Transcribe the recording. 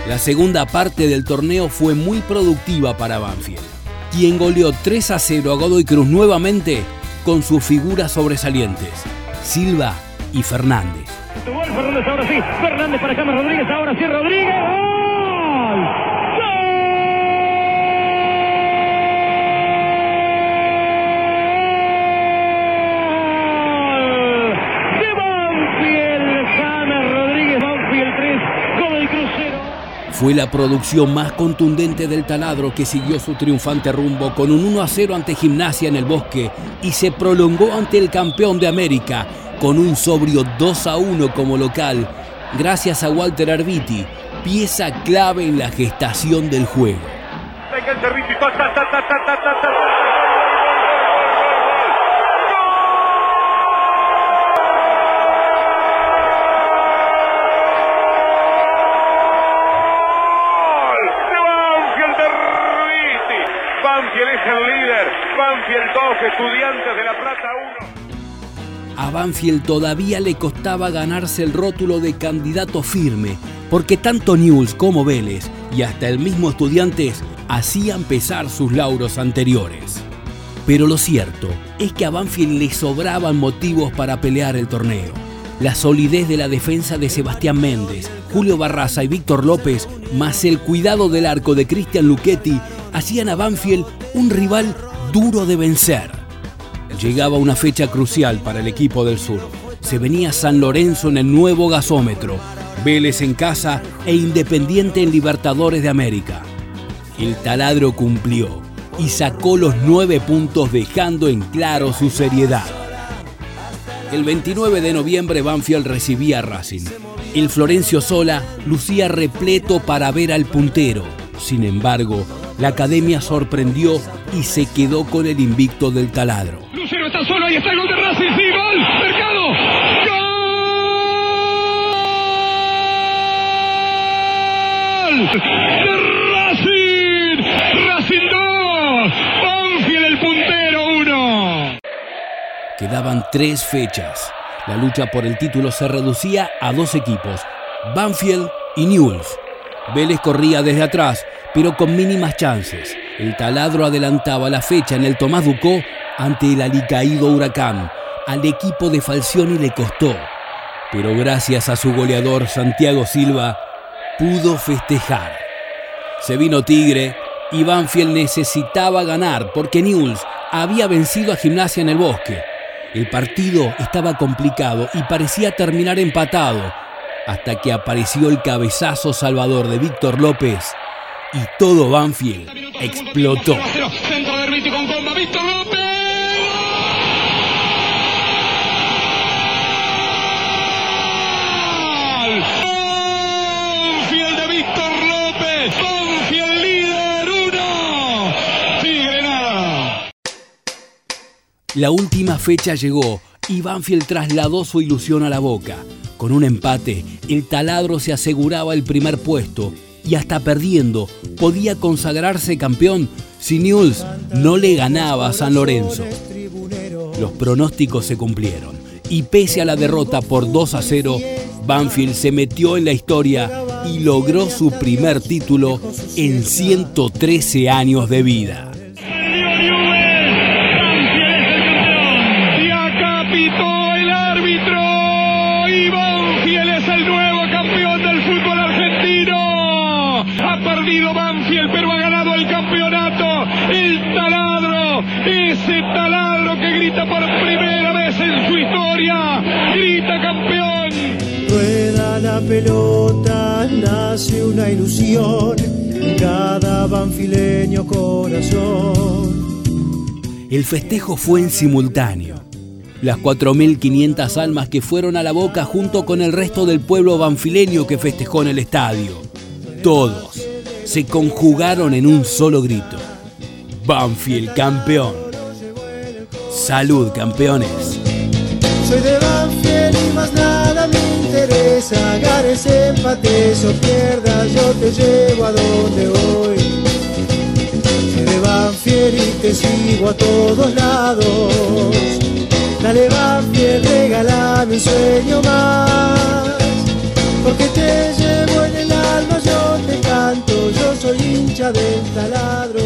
La segunda parte del torneo fue muy productiva para Banfield, quien goleó 3-0 a Godoy Cruz nuevamente con sus figuras sobresalientes, Silva y Fernández. Gol, Fernández ahora sí, Fernández para James Rodríguez, ahora sí Rodríguez, ¡gol! Fue la producción más contundente del taladro que siguió su triunfante rumbo con un 1-0 ante Gimnasia en el Bosque y se prolongó ante el campeón de América con un sobrio 2-1 como local, gracias a Walter Arbiti, pieza clave en la gestación del juego. Banfield es el líder, Banfield 2, Estudiantes de La Plata 1. A Banfield todavía le costaba ganarse el rótulo de candidato firme, porque tanto Newell's como Vélez y hasta el mismo Estudiantes hacían pesar sus lauros anteriores. Pero lo cierto es que a Banfield le sobraban motivos para pelear el torneo. La solidez de la defensa de Sebastián Méndez, Julio Barraza y Víctor López, más el cuidado del arco de Cristian Luchetti, hacían a Banfield un rival duro de vencer. Llegaba una fecha crucial para el equipo del sur. Se venía San Lorenzo en el nuevo gasómetro, Vélez en casa e Independiente en Libertadores de América. El taladro cumplió y sacó los 9 puntos, dejando en claro su seriedad. El 29 de noviembre Banfield recibía a Racing. El Florencio Sola lucía repleto para ver al puntero. Sin embargo, la academia sorprendió y se quedó con el invicto del taladro. Lucero está solo, ahí está el gol de Racing, sí, gol, Mercado, gol de Racing, Racing 2, Banfield el puntero 1. Quedaban 3 fechas. La lucha por el título se reducía a 2 equipos, Banfield y Newell's. Vélez corría desde atrás, pero con mínimas chances. El taladro adelantaba la fecha en el Tomás Ducó ante el alicaído Huracán. Al equipo de Falcioni le costó, pero gracias a su goleador Santiago Silva pudo festejar. Se vino Tigre y Banfield necesitaba ganar porque Newell's había vencido a Gimnasia en el Bosque. El partido estaba complicado y parecía terminar empatado, hasta que apareció el cabezazo salvador de Víctor López y todo Banfield explotó. Centro de Arbiti con bomba, Víctor López. Banfield de Víctor López. Banfield líder 1. Tigre nada. La última fecha llegó y Banfield trasladó su ilusión a la Boca. Con un empate, el taladro se aseguraba el primer puesto y hasta perdiendo podía consagrarse campeón si Newell's no le ganaba a San Lorenzo. Los pronósticos se cumplieron y pese a la derrota por 2-0, Banfield se metió en la historia y logró su primer título en 113 años de vida. Banfield, pero ha ganado el campeonato. El taladro, ese taladro que grita por primera vez en su historia, grita campeón. Rueda la pelota, nace una ilusión en cada banfileño corazón. El festejo fue en simultáneo. Las 4.500 almas que fueron a la Boca junto con el resto del pueblo banfileño que festejó en el estadio. Todos se conjugaron en un solo grito. Banfield campeón. Salud, campeones. Soy de Banfield y más nada me interesa. Ganes, empates o pierdas, yo te llevo a donde voy. Soy de Banfield y te sigo a todos lados. Dale Banfield, regálame un sueño más. Porque te llevo en el alma, yo te hincha del Taladro.